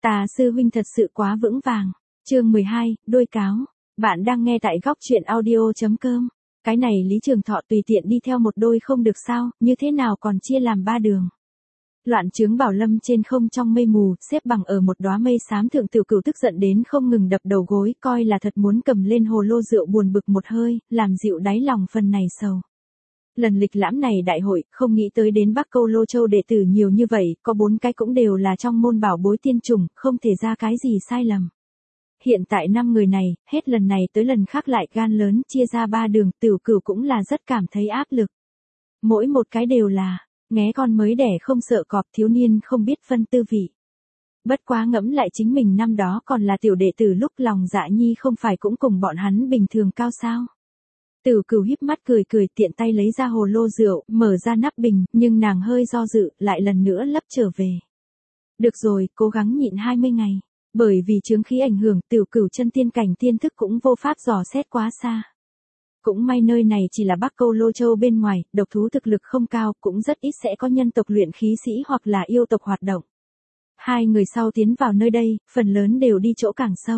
Tà sư huynh thật sự quá vững vàng. Chương 12, đôi cáo. Bạn đang nghe tại góc truyện audio.com. Cái này Lý Trường Thọ tùy tiện đi theo một đôi không được sao, như thế nào còn chia làm ba đường. Loạn trướng Bảo Lâm trên không trong mây mù, xếp bằng ở một đóa mây xám thượng Tiểu Cửu tức giận đến không ngừng đập đầu gối, coi là thật muốn cầm lên hồ lô rượu buồn bực một hơi, làm dịu đáy lòng phần này sầu. Lần lịch lãm này đại hội, không nghĩ tới đến Bắc Câu Lô Châu đệ tử nhiều như vậy, có 4 cái cũng đều là trong môn bảo bối tiên chủng, không thể ra cái gì sai lầm. Hiện tại 5 người này, hết lần này tới lần khác lại gan lớn, chia ra 3 đường, Tiểu Cửu cũng là rất cảm thấy áp lực. Mỗi một cái đều là, nghé con mới đẻ không sợ cọp, thiếu niên không biết phân tư vị. Bất quá ngẫm lại chính mình năm đó còn là tiểu đệ tử lúc lòng dạ nhi không phải cũng cùng bọn hắn bình thường cao sao. Tiểu Cửu híp mắt cười cười tiện tay lấy ra hồ lô rượu, mở ra nắp bình, nhưng nàng hơi do dự, lại lần nữa lấp trở về. Được rồi, cố gắng nhịn 20 ngày. Bởi vì chướng khí ảnh hưởng, Tiểu Cửu chân tiên cảnh tiên thức cũng vô pháp dò xét quá xa. Cũng may nơi này chỉ là Bắc Câu Lô Châu bên ngoài, độc thú thực lực không cao, cũng rất ít sẽ có nhân tộc luyện khí sĩ hoặc là yêu tộc hoạt động. 2 người sau tiến vào nơi đây, phần lớn đều đi chỗ càng sâu.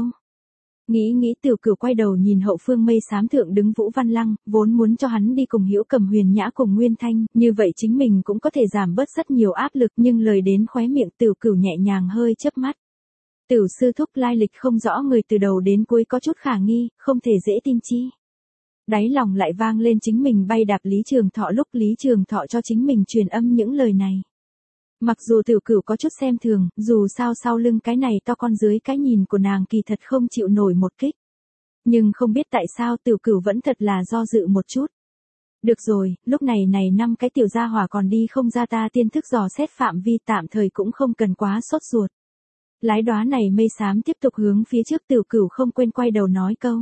Nghĩ Tiểu Cửu quay đầu nhìn hậu phương mây xám thượng đứng Vũ Văn Lăng, vốn muốn cho hắn đi cùng Hữu Cầm Huyền Nhã cùng Nguyên Thanh, như vậy chính mình cũng có thể giảm bớt rất nhiều áp lực, nhưng lời đến khóe miệng Tiểu Cửu nhẹ nhàng hơi chớp mắt. Tiểu sư thúc lai lịch không rõ người từ đầu đến cuối có chút khả nghi, không thể dễ tin chi. Đáy lòng lại vang lên chính mình bay đạp Lý Trường Thọ lúc Lý Trường Thọ cho chính mình truyền âm những lời này. Mặc dù Tiểu Cửu có chút xem thường, dù sao sau lưng cái này to con dưới cái nhìn của nàng kỳ thật không chịu nổi một kích. Nhưng không biết tại sao Tiểu Cửu vẫn thật là do dự một chút. Được rồi, lúc này 5 cái tiểu gia hỏa còn đi không ra ta tiên thức dò xét phạm vi tạm thời cũng không cần quá sốt ruột. Lái đóa này mây xám tiếp tục hướng phía trước Tiểu Cửu không quên quay đầu nói câu.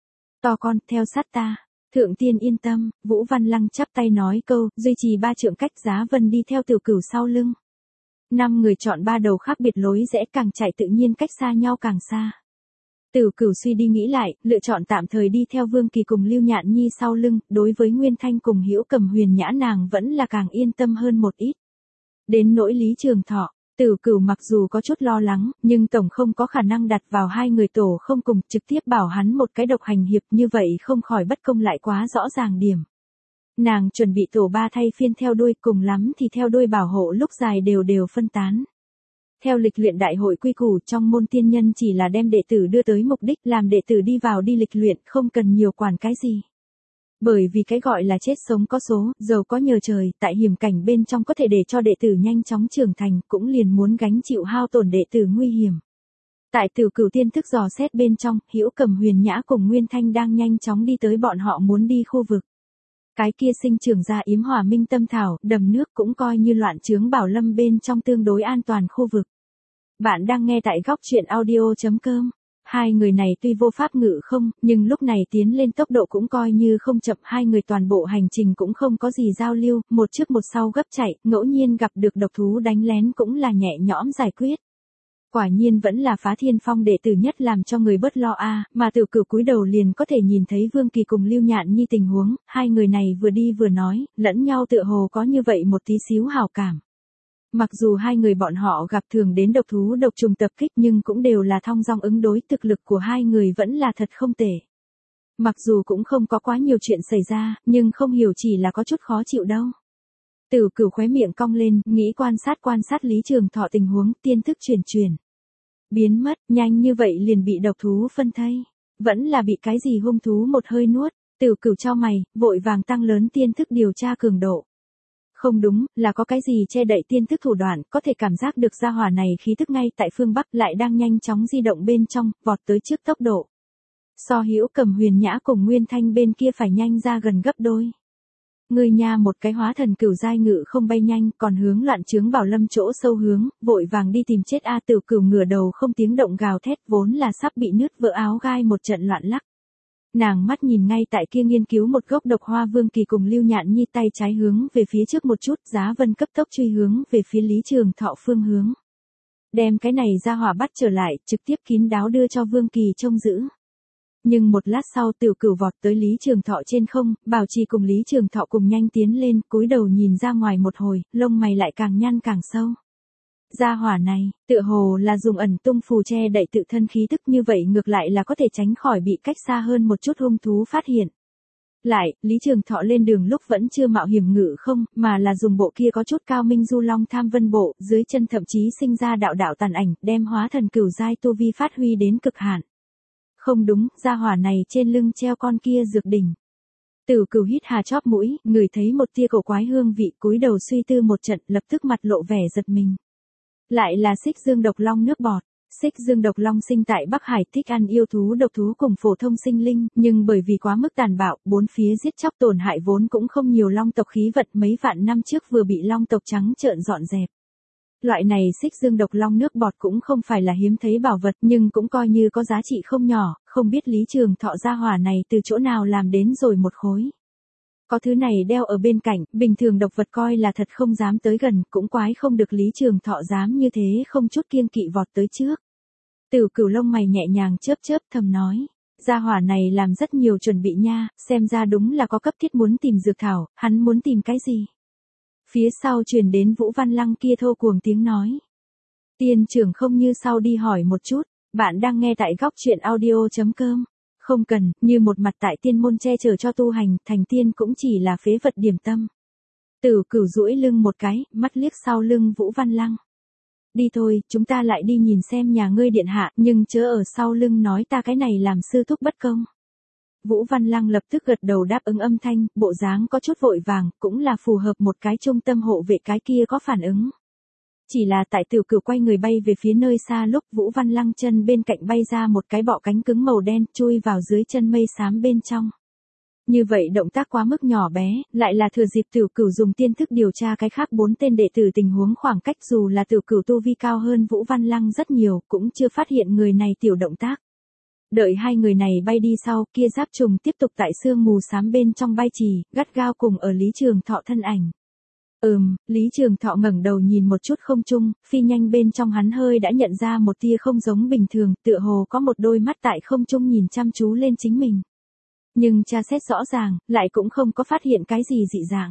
To con, theo sát ta. Thượng tiên yên tâm, Vũ Văn Lăng chắp tay nói câu, duy trì 3 trượng cách Giá Vân đi theo Tiểu Cửu sau lưng. 5 người chọn 3 đầu khác biệt lối rẽ càng chạy tự nhiên cách xa nhau càng xa. Tiểu Cửu suy đi nghĩ lại, lựa chọn tạm thời đi theo Vương Kỳ cùng Lưu Nhạn Nhi sau lưng, đối với Nguyên Thanh cùng Hữu Cầm Huyền Nhã nàng vẫn là càng yên tâm hơn một ít. Đến nỗi Lý Trường Thọ, Tiểu Cửu mặc dù có chút lo lắng, nhưng tổng không có khả năng đặt vào 2 người tổ không cùng, trực tiếp bảo hắn một cái độc hành hiệp, như vậy không khỏi bất công lại quá rõ ràng điểm. Nàng chuẩn bị tổ 3 thay phiên theo đuôi, cùng lắm thì theo đuôi bảo hộ lúc dài đều phân tán. Theo lịch luyện đại hội quy củ, trong môn tiên nhân chỉ là đem đệ tử đưa tới mục đích, làm đệ tử đi vào đi lịch luyện, không cần nhiều quản cái gì. Bởi vì cái gọi là chết sống có số, giàu có nhờ trời, tại hiểm cảnh bên trong có thể để cho đệ tử nhanh chóng trưởng thành, cũng liền muốn gánh chịu hao tổn đệ tử nguy hiểm. Tại Tiểu Cửu tiên thức dò xét bên trong, Hữu Cầm Huyền Nhã cùng Nguyên Thanh đang nhanh chóng đi tới bọn họ muốn đi khu vực. Cái kia sinh trưởng ra Yếm Hỏa Minh Tâm Thảo, đầm nước cũng coi như loạn trướng Bảo Lâm bên trong tương đối an toàn khu vực. Bạn đang nghe tại góc truyện audio.com. 2 người này tuy vô pháp ngự không, nhưng lúc này tiến lên tốc độ cũng coi như không chậm, 2 người toàn bộ hành trình cũng không có gì giao lưu, một trước một sau gấp chạy, ngẫu nhiên gặp được độc thú đánh lén cũng là nhẹ nhõm giải quyết. Quả nhiên vẫn là Phá Thiên Phong đệ tử nhất làm cho người bớt lo mà Tiểu Cửu cúi đầu liền có thể nhìn thấy Vương Kỳ cùng Lưu Nhạn Nhi tình huống, 2 người này vừa đi vừa nói, lẫn nhau tựa hồ có như vậy một tí xíu hảo cảm. Mặc dù 2 người bọn họ gặp thường đến độc thú độc trùng tập kích nhưng cũng đều là thong dong ứng đối, thực lực của 2 người vẫn là thật không tệ. Mặc dù cũng không có quá nhiều chuyện xảy ra, nhưng không hiểu chỉ là có chút khó chịu đâu. Tiểu Cửu khóe miệng cong lên, nghĩ quan sát Lý Trường Thọ tình huống, tiên thức chuyển. Biến mất, nhanh như vậy liền bị độc thú phân thây. Vẫn là bị cái gì hung thú một hơi nuốt. Tiểu Cửu chau mày, vội vàng tăng lớn tiên thức điều tra cường độ. Không đúng, là có cái gì che đậy tiên thức thủ đoạn, có thể cảm giác được gia hỏa này khí tức ngay tại phương Bắc lại đang nhanh chóng di động bên trong, vọt tới trước tốc độ. So Hữu Cầm Huyền Nhã cùng Nguyên Thanh bên kia phải nhanh ra gần gấp đôi. Người nha một cái hóa thần cửu giai ngự không bay nhanh, còn hướng loạn trướng Bảo Lâm chỗ sâu hướng, vội vàng đi tìm chết Tiểu Cửu ngửa đầu không tiếng động gào thét, vốn là sắp bị nứt vỡ áo gai một trận loạn lắc. Nàng mắt nhìn ngay tại kia nghiên cứu một gốc độc hoa Vương Kỳ cùng Lưu Nhạn Nhi tay trái hướng về phía trước một chút, Giá Vân cấp tốc truy hướng về phía Lý Trường Thọ phương hướng. Đem cái này ra hỏa bắt trở lại, trực tiếp kín đáo đưa cho Vương Kỳ trông giữ. Nhưng một lát sau Tiểu Cửu vọt tới Lý Trường Thọ trên không, Bảo Trì cùng Lý Trường Thọ cùng nhanh tiến lên, cúi đầu nhìn ra ngoài một hồi, lông mày lại càng nhăn càng sâu. Gia hỏa này, tựa hồ là dùng ẩn tung phù che đậy tự thân khí tức, như vậy ngược lại là có thể tránh khỏi bị cách xa hơn một chút hung thú phát hiện. Lại, Lý Trường Thọ lên đường lúc vẫn chưa mạo hiểm ngự không, mà là dùng bộ kia có chút cao minh du long tham vân bộ, dưới chân thậm chí sinh ra đạo đạo tàn ảnh, đem hóa thần cửu giai tu vi phát huy đến cực hạn. Không đúng, gia hỏa này trên lưng treo con kia dược đỉnh. Tử Cửu hít hà chóp mũi, ngửi thấy một tia cổ quái hương vị, cúi đầu suy tư một trận, lập tức mặt lộ vẻ giật mình. Lại là Xích Dương độc long nước bọt. Xích Dương độc long sinh tại Bắc Hải, thích ăn yêu thú độc thú cùng phổ thông sinh linh, nhưng bởi vì quá mức tàn bạo, bốn phía giết chóc tổn hại vốn cũng không nhiều long tộc khí vật, mấy vạn năm trước vừa bị long tộc trắng trợn dọn dẹp. Loại này Xích Dương độc long nước bọt cũng không phải là hiếm thấy bảo vật, nhưng cũng coi như có giá trị không nhỏ, không biết Lý Trường Thọ gia hỏa này từ chỗ nào làm đến rồi một khối. Có thứ này đeo ở bên cạnh, bình thường độc vật coi là thật không dám tới gần, cũng quái không được Lý Trường Thọ dám như thế không chút kiêng kỵ vọt tới trước. Tử Cửu lông mày nhẹ nhàng chớp chớp thầm nói, gia hỏa này làm rất nhiều chuẩn bị nha, xem ra đúng là có cấp thiết muốn tìm dược thảo, hắn muốn tìm cái gì? Phía sau truyền đến Vũ Văn Lăng kia thô cuồng tiếng nói. Tiên trưởng không như sau đi hỏi một chút, bạn đang nghe tại góc truyện audio.com. Không cần, như một mặt tại tiên môn che chở cho tu hành, thành tiên cũng chỉ là phế vật điểm tâm. Tử Cửu duỗi lưng một cái, mắt liếc sau lưng Vũ Văn Lăng. Đi thôi, chúng ta lại đi nhìn xem nhà ngươi điện hạ, nhưng chớ ở sau lưng nói ta cái này làm sư thúc bất công. Vũ Văn Lăng lập tức gật đầu đáp ứng âm thanh, bộ dáng có chút vội vàng, cũng là phù hợp một cái trung tâm hộ vệ cái kia có phản ứng. Chỉ là tại Tử Cửu quay người bay về phía nơi xa lúc Vũ Văn Lăng chân bên cạnh bay ra một cái bọ cánh cứng màu đen chui vào dưới chân mây xám bên trong. Như vậy động tác quá mức nhỏ bé, lại là thừa dịp Tử Cửu dùng tiên thức điều tra cái khác 4 tên đệ tử tình huống khoảng cách, dù là Tử Cửu tu vi cao hơn Vũ Văn Lăng rất nhiều, cũng chưa phát hiện người này tiểu động tác. Đợi hai người này bay đi sau, kia giáp trùng tiếp tục tại sương mù xám bên trong bay trì, gắt gao cùng ở Lý Trường Thọ thân ảnh. Lý Trường Thọ ngẩng đầu nhìn một chút không trung, phi nhanh bên trong hắn hơi đã nhận ra một tia không giống bình thường, tựa hồ có một đôi mắt tại không trung nhìn chăm chú lên chính mình. Nhưng tra xét rõ ràng, lại cũng không có phát hiện cái gì dị dạng.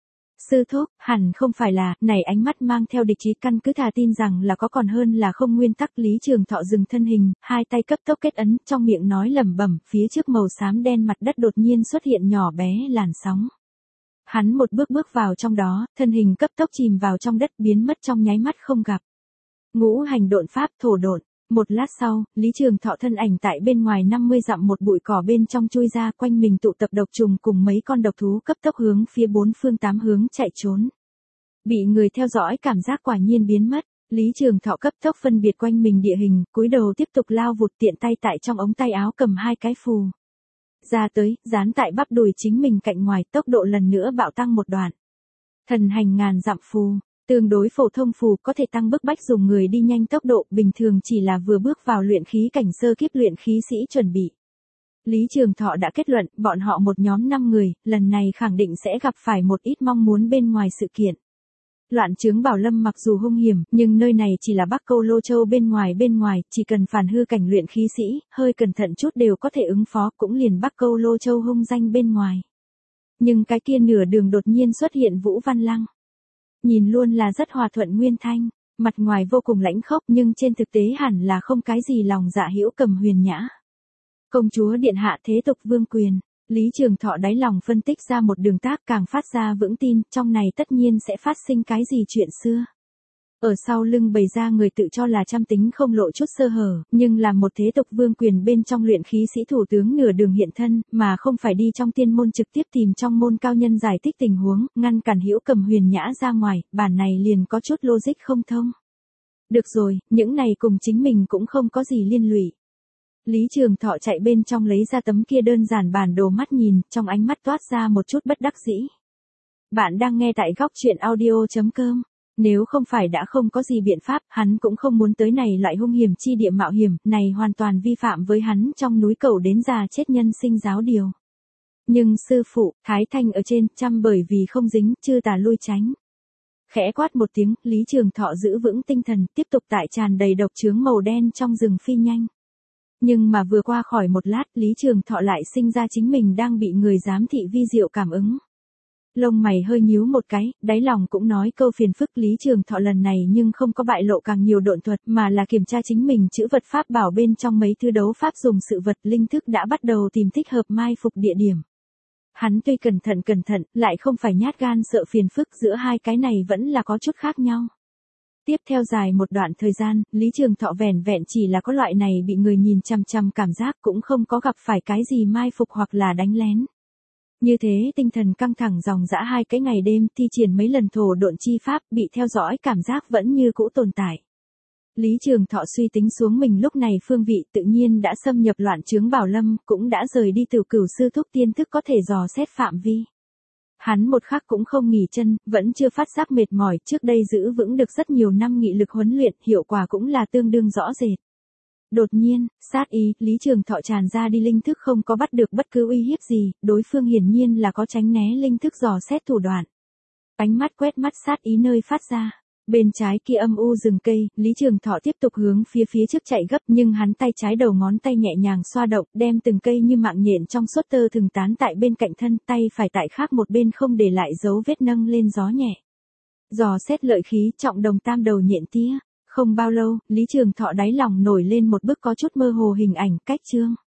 Sư thúc, hẳn không phải là, này ánh mắt mang theo địch ý, căn cứ thà tin rằng là có còn hơn là không nguyên tắc. Lý Trường Thọ dừng thân hình, hai tay cấp tốc kết ấn, trong miệng nói lẩm bẩm, phía trước màu xám đen mặt đất đột nhiên xuất hiện nhỏ bé làn sóng. Hắn một bước bước vào trong đó, thân hình cấp tốc chìm vào trong đất biến mất trong nháy mắt không gặp. Ngũ hành độn pháp thổ độn. Một lát sau, Lý Trường Thọ thân ảnh tại bên ngoài 50 dặm một bụi cỏ bên trong chui ra, quanh mình tụ tập độc trùng cùng mấy con độc thú cấp tốc hướng phía 4 phương 8 hướng chạy trốn. Bị người theo dõi cảm giác quả nhiên biến mất, Lý Trường Thọ cấp tốc phân biệt quanh mình địa hình, cúi đầu tiếp tục lao vụt, tiện tay tại trong ống tay áo cầm 2 cái phù ra tới, dán tại bắp đùi chính mình cạnh ngoài, tốc độ lần nữa bạo tăng một đoạn. Thần hành ngàn dặm phù, tương đối phổ thông phù, có thể tăng bức bách dùng người đi nhanh tốc độ, bình thường chỉ là vừa bước vào luyện khí cảnh sơ kiếp luyện khí sĩ chuẩn bị. Lý Trường Thọ đã kết luận, bọn họ một nhóm 5 người, lần này khẳng định sẽ gặp phải một ít mong muốn bên ngoài sự kiện. Loạn chướng Bảo Lâm mặc dù hung hiểm, nhưng nơi này chỉ là Bắc Câu Lô Châu bên ngoài, chỉ cần phản hư cảnh luyện khí sĩ, hơi cẩn thận chút đều có thể ứng phó, cũng liền Bắc Câu Lô Châu hung danh bên ngoài. Nhưng cái kia nửa đường đột nhiên xuất hiện Vũ Văn Lăng. Nhìn luôn là rất hòa thuận nguyên thanh, mặt ngoài vô cùng lãnh khốc nhưng trên thực tế hẳn là không cái gì lòng dạ hữu cầm huyền nhã. Công chúa điện hạ thế tục vương quyền, Lý Trường Thọ đáy lòng phân tích ra một đường tác, càng phát ra vững tin, trong này tất nhiên sẽ phát sinh cái gì chuyện xưa. Ở sau lưng bày ra người tự cho là trăm tính không lộ chút sơ hở, nhưng là một thế tục vương quyền bên trong luyện khí sĩ thủ tướng nửa đường hiện thân, mà không phải đi trong tiên môn trực tiếp tìm trong môn cao nhân giải thích tình huống, ngăn cản hữu cầm huyền nhã ra ngoài, bản này liền có chút logic không thông. Được rồi, những này cùng chính mình cũng không có gì liên lụy. Lý Trường Thọ chạy bên trong lấy ra tấm kia đơn giản bản đồ mắt nhìn, trong ánh mắt toát ra một chút bất đắc dĩ. Bạn đang nghe tại góc truyện audio.com. Nếu không phải đã không có gì biện pháp, hắn cũng không muốn tới này loại hung hiểm chi địa mạo hiểm, này hoàn toàn vi phạm với hắn trong núi cầu đến già chết nhân sinh giáo điều. Nhưng sư phụ, Thái Thanh ở trên, chăm bởi vì không dính, chư tà lui tránh. Khẽ quát một tiếng, Lý Trường Thọ giữ vững tinh thần, tiếp tục tại tràn đầy độc chướng màu đen trong rừng phi nhanh. Nhưng mà vừa qua khỏi một lát, Lý Trường Thọ lại sinh ra chính mình đang bị người giám thị vi diệu cảm ứng. Lông mày hơi nhíu một cái, đáy lòng cũng nói câu phiền phức Lý Trường Thọ lần này nhưng không có bại lộ càng nhiều độn thuật mà là kiểm tra chính mình chữ vật pháp bảo bên trong mấy thứ đấu pháp dùng sự vật linh thức đã bắt đầu tìm thích hợp mai phục địa điểm. Hắn tuy cẩn thận, lại không phải nhát gan sợ phiền phức giữa hai cái này vẫn là có chút khác nhau. Tiếp theo dài một đoạn thời gian, Lý Trường Thọ vẻn vẹn chỉ là có loại này bị người nhìn chằm chằm cảm giác cũng không có gặp phải cái gì mai phục hoặc là đánh lén. Như thế tinh thần căng thẳng dòng dã hai cái ngày đêm thi triển mấy lần thổ độn chi pháp bị theo dõi cảm giác vẫn như cũ tồn tại. Lý Trường Thọ suy tính xuống mình lúc này phương vị tự nhiên đã xâm nhập loạn chướng Bảo Lâm, cũng đã rời đi từ Cửu sư thúc tiên thức có thể dò xét phạm vi. Hắn một khắc cũng không nghỉ chân, vẫn chưa phát giác mệt mỏi, trước đây giữ vững được rất nhiều năm nghị lực huấn luyện, hiệu quả cũng là tương đương rõ rệt. Đột nhiên, sát ý, Lý Trường Thọ tràn ra đi linh thức không có bắt được bất cứ uy hiếp gì, đối phương hiển nhiên là có tránh né linh thức dò xét thủ đoạn. Ánh mắt quét mắt sát ý nơi phát ra. Bên trái kia âm u rừng cây, Lý Trường Thọ tiếp tục hướng phía trước chạy gấp nhưng hắn tay trái đầu ngón tay nhẹ nhàng xoa động, đem từng cây như mạng nhện trong suốt tơ thường tán tại bên cạnh thân, tay phải tại khác một bên không để lại dấu vết nâng lên gió nhẹ. Dò xét lợi khí trọng đồng tam đầu nhện tía. Không bao lâu, Lý Trường Thọ đáy lòng nổi lên một bức có chút mơ hồ hình ảnh cách chương.